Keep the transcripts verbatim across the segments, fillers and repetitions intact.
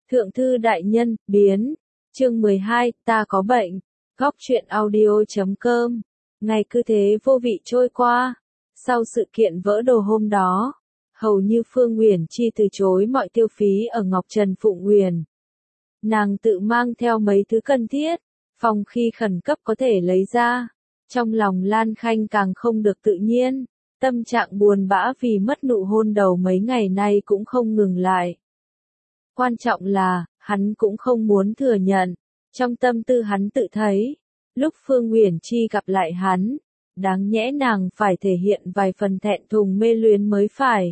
Thượng thư đại nhân, biến. Chương mười hai, ta có bệnh. Góc truyện audio chấm com. Ngày cứ thế vô vị trôi qua. Sau sự kiện vỡ đồ hôm đó, hầu như Phương Uyển Chi từ chối mọi tiêu phí ở Ngọc Trần Phụng Uyển. Nàng tự mang theo mấy thứ cần thiết, phòng khi khẩn cấp có thể lấy ra. Trong lòng Lan Khanh càng không được tự nhiên, tâm trạng buồn bã vì mất nụ hôn đầu mấy ngày nay cũng không ngừng lại. Quan trọng là, hắn cũng không muốn thừa nhận, trong tâm tư hắn tự thấy, lúc Phương Uyển Chi gặp lại hắn, đáng nhẽ nàng phải thể hiện vài phần thẹn thùng mê luyến mới phải.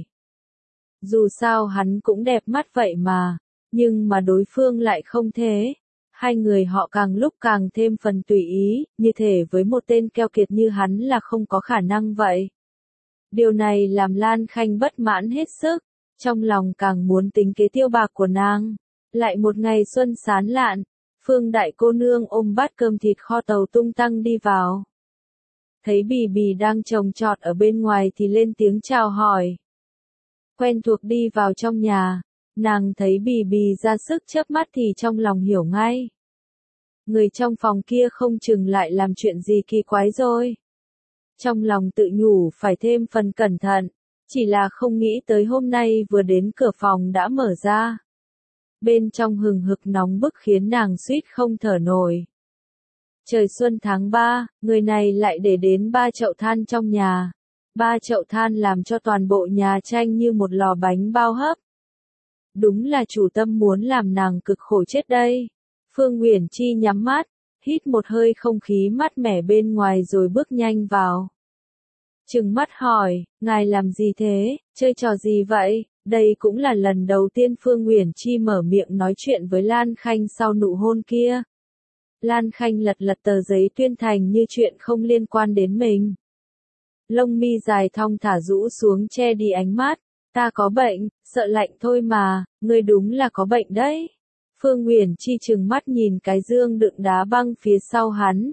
Dù sao hắn cũng đẹp mắt vậy mà, nhưng mà đối phương lại không thế. Hai người họ càng lúc càng thêm phần tùy ý, như thể với một tên keo kiệt như hắn là không có khả năng vậy. Điều này làm Lan Khanh bất mãn hết sức, trong lòng càng muốn tính kế tiêu bạc của nàng. Lại một ngày xuân sán lạn, Phương đại cô nương ôm bát cơm thịt kho tàu tung tăng đi vào. Thấy Bì Bì đang trồng trọt ở bên ngoài thì lên tiếng chào hỏi. Quen thuộc đi vào trong nhà, nàng thấy Bì Bì ra sức chớp mắt thì trong lòng hiểu ngay. Người trong phòng kia không chừng lại làm chuyện gì kỳ quái rồi. Trong lòng tự nhủ phải thêm phần cẩn thận, chỉ là không nghĩ tới hôm nay vừa đến cửa phòng đã mở ra. Bên trong hừng hực nóng bức khiến nàng suýt không thở nổi. Trời xuân tháng ba, người này lại để đến ba chậu than trong nhà. Ba chậu than làm cho toàn bộ nhà tranh như một lò bánh bao hấp. Đúng là chủ tâm muốn làm nàng cực khổ chết đây. Phương Uyển Chi nhắm mắt, hít một hơi không khí mát mẻ bên ngoài rồi bước nhanh vào. Trừng mắt hỏi, ngài làm gì thế, chơi trò gì vậy? Đây cũng là lần đầu tiên Phương Uyển Chi mở miệng nói chuyện với Lan Khanh sau nụ hôn kia. Lan Khanh lật lật tờ giấy tuyên thành như chuyện không liên quan đến mình. Lông mi dài thong thả rũ xuống che đi ánh mắt. Ta có bệnh, sợ lạnh thôi mà, ngươi đúng là có bệnh đấy. Phương Uyển Chi trừng mắt nhìn cái dương đựng đá băng phía sau hắn.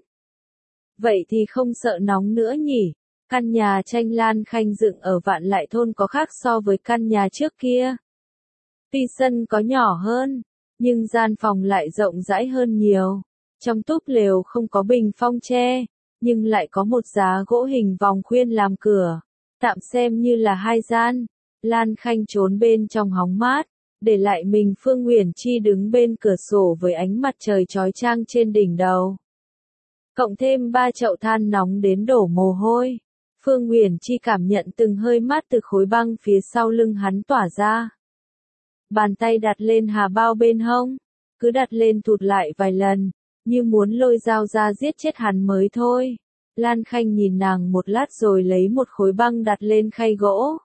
Vậy thì không sợ nóng nữa nhỉ? Căn nhà tranh Lan Khanh dựng ở Vạn Lại thôn có khác so với căn nhà trước kia. Tuy sân có nhỏ hơn, nhưng gian phòng lại rộng rãi hơn nhiều. Trong túp lều không có bình phong tre, nhưng lại có một giá gỗ hình vòng khuyên làm cửa, tạm xem như là hai gian. Lan Khanh trốn bên trong hóng mát, để lại mình Phương Uyển Chi đứng bên cửa sổ với ánh mặt trời chói chang trên đỉnh đầu. Cộng thêm ba chậu than nóng đến đổ mồ hôi, Phương Uyển Chi cảm nhận từng hơi mát từ khối băng phía sau lưng hắn tỏa ra. Bàn tay đặt lên hà bao bên hông, cứ đặt lên thụt lại vài lần, như muốn lôi dao ra giết chết hắn mới thôi. Lan Khanh nhìn nàng một lát rồi lấy một khối băng đặt lên khay gỗ.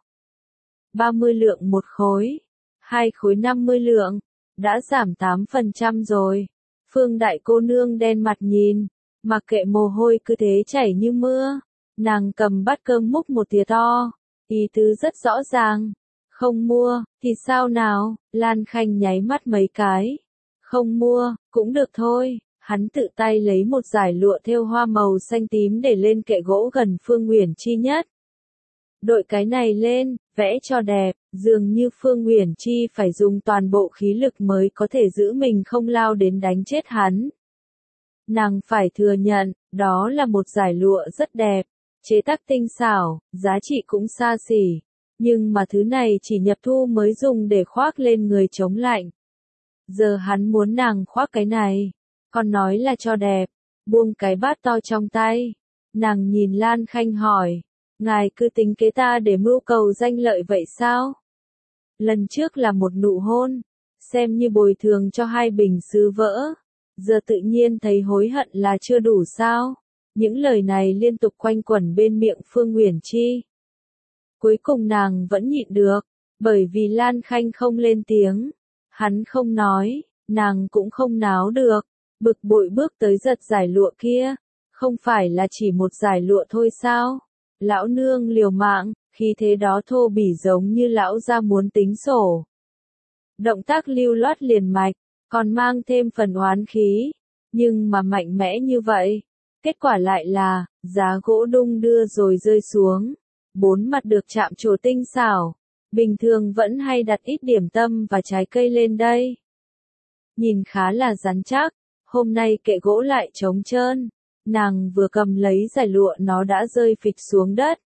ba mươi lượng một khối, hai khối năm mươi lượng, đã giảm tám phần trăm rồi. Phương đại cô nương đen mặt nhìn, mặc kệ mồ hôi cứ thế chảy như mưa. Nàng cầm bát cơm múc một thìa to, ý tứ rất rõ ràng. Không mua, thì sao nào? Lan Khanh nháy mắt mấy cái. Không mua, cũng được thôi. Hắn tự tay lấy một dải lụa thêu hoa màu xanh tím để lên kệ gỗ gần Phương Uyển Chi nhất. Đội cái này lên, vẽ cho đẹp, dường như Phương Uyển Chi phải dùng toàn bộ khí lực mới có thể giữ mình không lao đến đánh chết hắn. Nàng phải thừa nhận, đó là một dải lụa rất đẹp, chế tác tinh xảo, giá trị cũng xa xỉ, nhưng mà thứ này chỉ nhập thu mới dùng để khoác lên người chống lạnh. Giờ hắn muốn nàng khoác cái này, còn nói là cho đẹp, buông cái bát to trong tay. Nàng nhìn Lan Khanh hỏi, ngài cứ tính kế ta để mưu cầu danh lợi vậy sao? Lần trước là một nụ hôn, xem như bồi thường cho hai bình sứ vỡ, giờ tự nhiên thấy hối hận là chưa đủ sao? Những lời này liên tục quanh quẩn bên miệng Phương Uyển Chi. Cuối cùng nàng vẫn nhịn được, bởi vì Lan Khanh không lên tiếng, hắn không nói, nàng cũng không náo được, bực bội bước tới giật dải lụa kia, không phải là chỉ một dải lụa thôi sao? Lão nương liều mạng, khi thế đó thô bỉ giống như lão gia muốn tính sổ. Động tác lưu loát liền mạch, còn mang thêm phần oán khí, nhưng mà mạnh mẽ như vậy. Kết quả lại là, giá gỗ đung đưa rồi rơi xuống, bốn mặt được chạm trổ tinh xảo, bình thường vẫn hay đặt ít điểm tâm và trái cây lên đây. nhìn khá là rắn chắc, hôm nay kệ gỗ lại trống trơn, nàng vừa cầm lấy giải lụa nó đã rơi phịch xuống đất.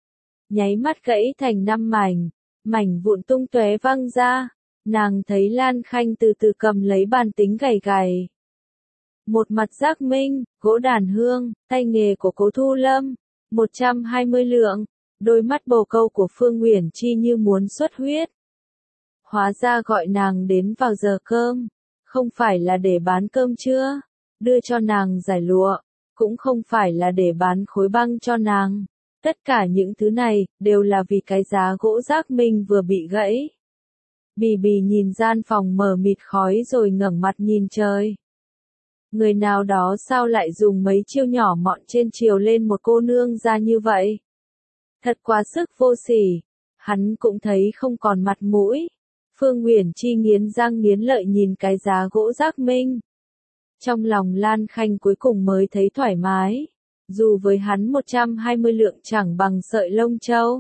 Nháy mắt gãy thành năm mảnh, mảnh vụn tung tóe văng ra, nàng thấy Lan Khanh từ từ cầm lấy bàn tính gảy gảy. Một mặt giác minh, gỗ đàn hương, tay nghề của Cố Thu Lâm, một trăm hai mươi lượng, đôi mắt bồ câu của Phương Uyển Chi như muốn xuất huyết. Hóa ra gọi nàng đến vào giờ cơm, không phải là để bán cơm trưa, đưa cho nàng giải lụa, cũng không phải là để bán khối băng cho nàng. Tất cả những thứ này, đều là vì cái giá gỗ giác minh vừa bị gãy. Bì bì nhìn gian phòng mờ mịt khói rồi ngẩng mặt nhìn trời. Người nào đó sao lại dùng mấy chiêu nhỏ mọn trên chiều lên một cô nương ra như vậy? Thật quá sức vô sỉ, hắn cũng thấy không còn mặt mũi. Phương Uyển Chi nghiến răng nghiến lợi nhìn cái giá gỗ giác minh. Trong lòng Lan Khanh cuối cùng mới thấy thoải mái. Dù với hắn một trăm hai mươi lượng chẳng bằng sợi lông châu.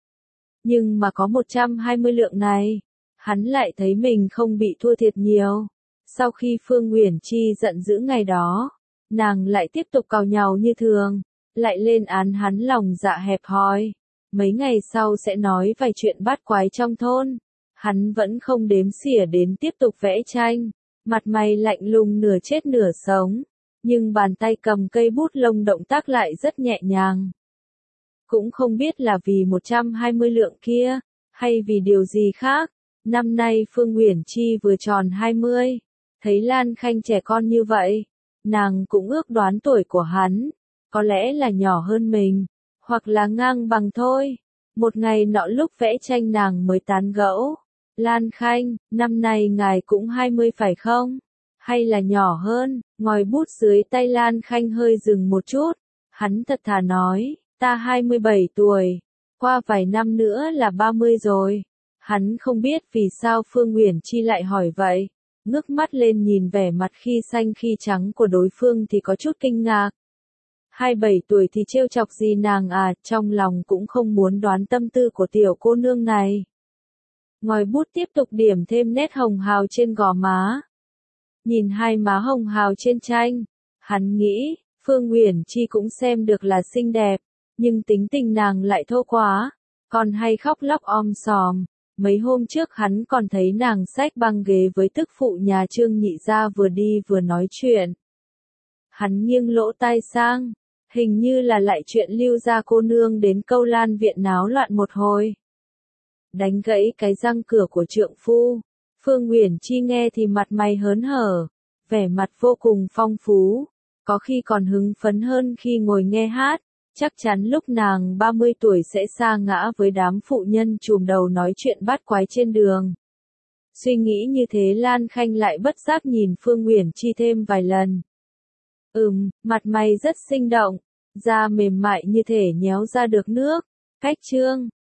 Nhưng mà có một trăm hai mươi lượng này, hắn lại thấy mình không bị thua thiệt nhiều. Sau khi Phương Uyển Chi giận dữ ngày đó, nàng lại tiếp tục càu nhàu như thường, lại lên án hắn lòng dạ hẹp hòi. Mấy ngày sau sẽ nói vài chuyện bát quái trong thôn. Hắn vẫn không đếm xỉa đến tiếp tục vẽ tranh, mặt mày lạnh lùng nửa chết nửa sống. Nhưng bàn tay cầm cây bút lông động tác lại rất nhẹ nhàng. Cũng không biết là vì một trăm hai mươi lượng kia, hay vì điều gì khác. Năm nay Phương Uyển Chi vừa tròn hai mươi, thấy Lan Khanh trẻ con như vậy, nàng cũng ước đoán tuổi của hắn, có lẽ là nhỏ hơn mình, hoặc là ngang bằng thôi. Một ngày nọ lúc vẽ tranh nàng mới tán gẫu, Lan Khanh, năm nay ngài cũng hai mươi phải không? Hay là nhỏ hơn? Ngòi bút dưới tay Lan Khanh hơi dừng một chút, hắn thật thà nói, ta hai mươi bảy tuổi, qua vài năm nữa là ba mươi rồi. Hắn không biết vì sao Phương Uyển Chi lại hỏi vậy, ngước mắt lên nhìn vẻ mặt khi xanh khi trắng của đối phương thì có chút kinh ngạc. hai mươi bảy tuổi thì trêu chọc gì nàng à, trong lòng cũng không muốn đoán tâm tư của tiểu cô nương này. Ngòi bút tiếp tục điểm thêm nét hồng hào trên gò má. Nhìn hai má hồng hào trên tranh, hắn nghĩ, Phương Uyển Chi cũng xem được là xinh đẹp, nhưng tính tình nàng lại thô quá, còn hay khóc lóc om sòm. Mấy hôm trước hắn còn thấy nàng xách băng ghế với tức phụ nhà Trương Nhị gia vừa đi vừa nói chuyện. Hắn nghiêng lỗ tai sang, hình như là lại chuyện Lưu gia cô nương đến Câu Lan viện náo loạn một hồi. Đánh gãy cái răng cửa của trượng phu. Phương Uyển Chi nghe thì mặt mày hớn hở, vẻ mặt vô cùng phong phú, có khi còn hứng phấn hơn khi ngồi nghe hát, chắc chắn lúc nàng ba mươi tuổi sẽ sa ngã với đám phụ nhân trùm đầu nói chuyện bát quái trên đường. Suy nghĩ như thế Lan Khanh lại bất giác nhìn Phương Uyển Chi thêm vài lần. Ừm, mặt mày rất sinh động, da mềm mại như thể nhéo ra được nước, cách trương.